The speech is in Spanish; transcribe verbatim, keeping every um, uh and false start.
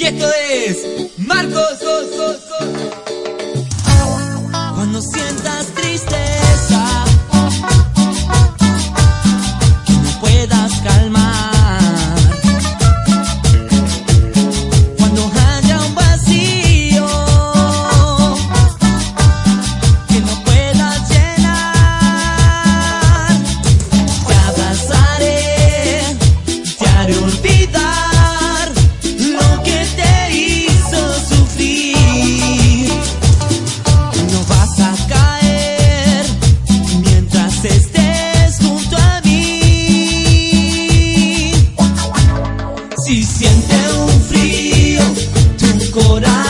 esto es Marcos. Cuando sientas tristeza, que no puedas calmar, cuando haya un vacío que no puedas llenar, te abrazaré, te haré olvidar lo que te hizo sufrir. No vas a caer mientras estés junto a mí. Si siente un frío tu corazón,